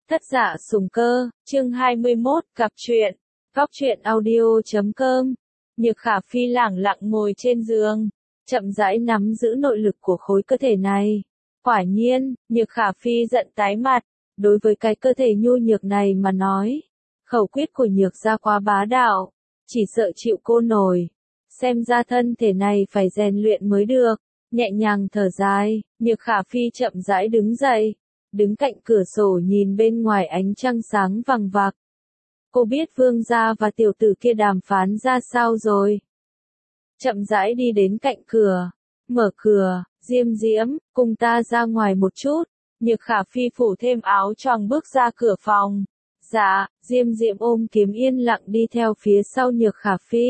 Thất Dạ Sùng Cơ, chương 21, cặp truyện, góc truyện audio.com. Nhược Khả Phi lẳng lặng ngồi trên giường, chậm rãi nắm giữ nội lực của khối cơ thể này. Quả nhiên, Nhược Khả Phi giận tái mặt, đối với cái cơ thể nhu nhược này mà nói. Khẩu quyết của Nhược gia quá bá đạo, chỉ sợ chịu cô nổi. Xem ra thân thể này phải rèn luyện mới được. Nhẹ nhàng thở dài, Nhược Khả Phi chậm rãi đứng dậy, đứng cạnh cửa sổ nhìn bên ngoài ánh trăng sáng vằng vặc. Cô biết Vương gia và tiểu tử kia đàm phán ra sao rồi. Chậm rãi đi đến cạnh cửa, mở cửa, Diêm Diễm, cùng ta ra ngoài một chút. Nhược Khả Phi phủ thêm áo choàng bước ra cửa phòng. Dạ, Diêm Diễm ôm kiếm yên lặng đi theo phía sau Nhược Khả Phi.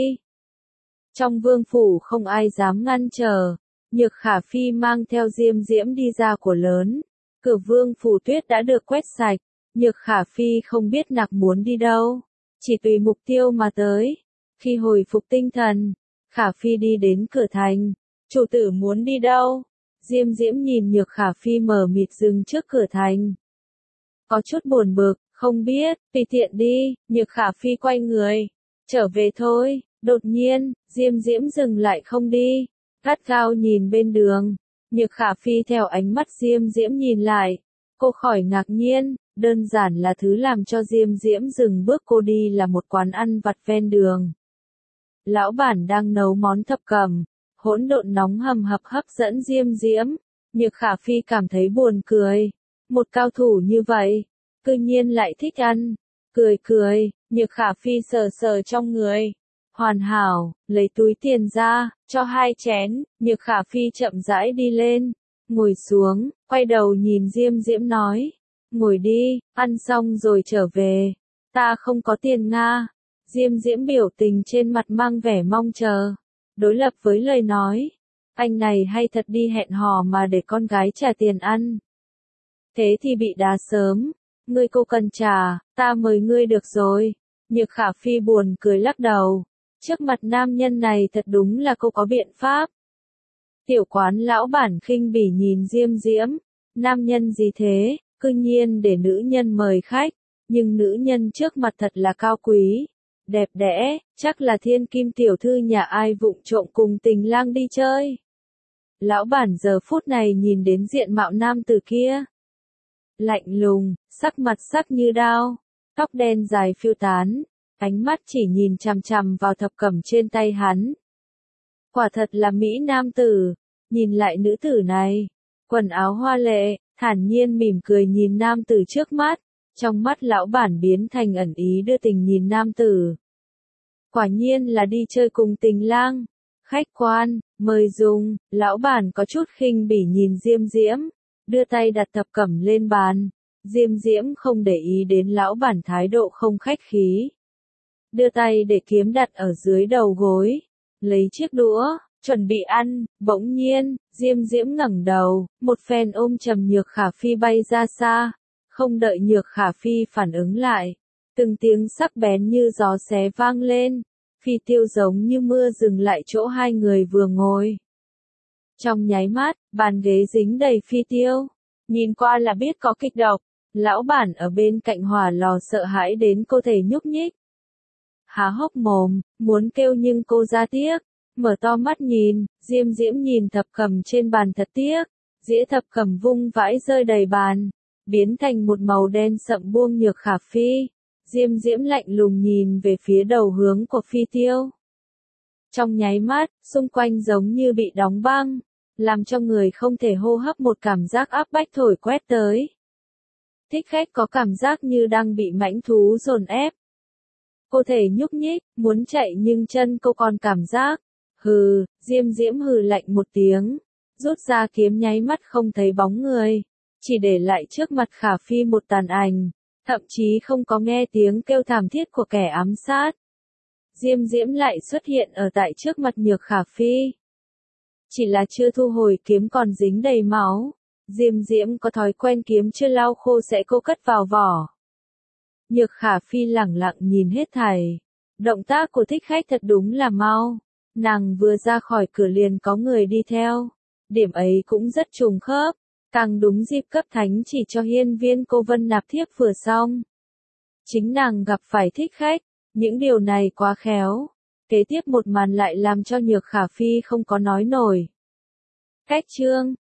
Trong vương phủ không ai dám ngăn trở. Nhược Khả Phi mang theo Diêm Diễm đi ra của lớn. Cửa vương phủ tuyết đã được quét sạch. Nhược Khả Phi không biết nặc muốn đi đâu. Chỉ tùy mục tiêu mà tới. Khi hồi phục tinh thần, Khả Phi đi đến cửa thành. Chủ tử muốn đi đâu? Diêm Diễm nhìn Nhược Khả Phi mờ mịt dừng trước cửa thành. Có chút buồn bực, không biết, tùy tiện đi. Nhược Khả Phi quay người. Trở về thôi. Đột nhiên, Diêm Diễm dừng lại không đi. Gắt gao nhìn bên đường. Nhược Khả Phi theo ánh mắt Diêm Diễm nhìn lại. Cô khỏi ngạc nhiên, đơn giản là thứ làm cho Diêm Diễm dừng bước cô đi là một quán ăn vặt ven đường. Lão bản đang nấu món thập cẩm, hỗn độn nóng hầm hập hấp dẫn Diêm Diễm. Nhược Khả Phi cảm thấy buồn cười. Một cao thủ như vậy, cư nhiên lại thích ăn. Cười cười, Nhược Khả Phi sờ sờ trong người. Hoàn hảo, lấy túi tiền ra, cho 2 chén. Nhược Khả Phi chậm rãi đi lên, ngồi xuống, quay đầu nhìn Diêm Diễm nói. Ngồi đi, ăn xong rồi trở về. Ta không có tiền Nga. Diêm Diễm biểu tình trên mặt mang vẻ mong chờ. Đối lập với lời nói. Anh này hay thật đi hẹn hò mà để con gái trả tiền ăn. Thế thì bị đá sớm. Ngươi cô cần trả, ta mời ngươi được rồi. Nhược Khả Phi buồn cười lắc đầu. Trước mặt nam nhân này thật đúng là cô có biện pháp. Tiểu quán lão bản khinh bỉ nhìn Diêm Diễm. Nam nhân gì thế, cư nhiên để nữ nhân mời khách. Nhưng nữ nhân trước mặt thật là cao quý. Đẹp đẽ, chắc là thiên kim tiểu thư nhà ai vụng trộm cùng tình lang đi chơi. Lão bản giờ phút này nhìn đến diện mạo nam tử kia. Lạnh lùng, sắc mặt sắc như đao. Tóc đen dài phiêu tán. Ánh mắt chỉ nhìn chằm chằm vào thập cẩm trên tay hắn. Quả thật là mỹ nam tử. Nhìn lại nữ tử này. Quần áo hoa lệ, thản nhiên mỉm cười nhìn nam tử trước mắt. Trong mắt lão bản biến thành ẩn ý đưa tình nhìn nam tử. Quả nhiên là đi chơi cùng tình lang. Khách quan, mời dùng. Lão bản có chút khinh bỉ nhìn Diêm Diễm. Đưa tay đặt thập cẩm lên bàn. Diêm Diễm không để ý đến lão bản thái độ không khách khí. Đưa tay để kiếm đặt ở dưới đầu gối. Lấy chiếc đũa, chuẩn bị ăn. Bỗng nhiên, Diêm Diễm ngẩng đầu. Một phen ôm chầm Nhược Khả Phi bay ra xa. Không đợi Nhược Khả Phi phản ứng lại. Từng tiếng sắc bén như gió xé vang lên. Phi tiêu giống như mưa dừng lại chỗ hai người vừa ngồi. Trong nháy mắt, bàn ghế dính đầy phi tiêu. Nhìn qua là biết có kịch độc. Lão bản ở bên cạnh hỏa lò sợ hãi đến cô thể nhúc nhích. Há hốc mồm, muốn kêu nhưng cô ra tiếc. Mở to mắt nhìn, Diêm Diễm nhìn thập cẩm trên bàn thật tiếc. Dĩa thập cẩm vung vãi rơi đầy bàn. Biến thành một màu đen sậm buông Nhược Khả Phi. Diêm Diễm lạnh lùng nhìn về phía đầu hướng của phi tiêu. Trong nháy mắt, xung quanh giống như bị đóng băng. Làm cho người không thể hô hấp một cảm giác áp bách thổi quét tới. Thích khách có cảm giác như đang bị mãnh thú dồn ép. Cô thể nhúc nhích, muốn chạy nhưng chân cô còn cảm giác. Hừ, Diêm Diễm hừ lạnh một tiếng. Rút ra kiếm nháy mắt không thấy bóng người. Chỉ để lại trước mặt Khả Phi một tàn ảnh. Thậm chí không có nghe tiếng kêu thảm thiết của kẻ ám sát. Diêm Diễm lại xuất hiện ở tại trước mặt Nhược Khả Phi. Chỉ là chưa thu hồi kiếm còn dính đầy máu. Diêm Diễm có thói quen kiếm chưa lau khô sẽ cô cất vào vỏ. Nhược Khả Phi lẳng lặng nhìn hết thảy. Động tác của thích khách thật đúng là mau. Nàng vừa ra khỏi cửa liền có người đi theo. Điểm ấy cũng rất trùng khớp. Càng đúng dịp cấp thánh chỉ cho hiên viên cô Vân nạp thiếp vừa xong. Chính nàng gặp phải thích khách, những điều này quá khéo. Kế tiếp một màn lại làm cho Nhược Khả Phi không có nói nổi. Cách chương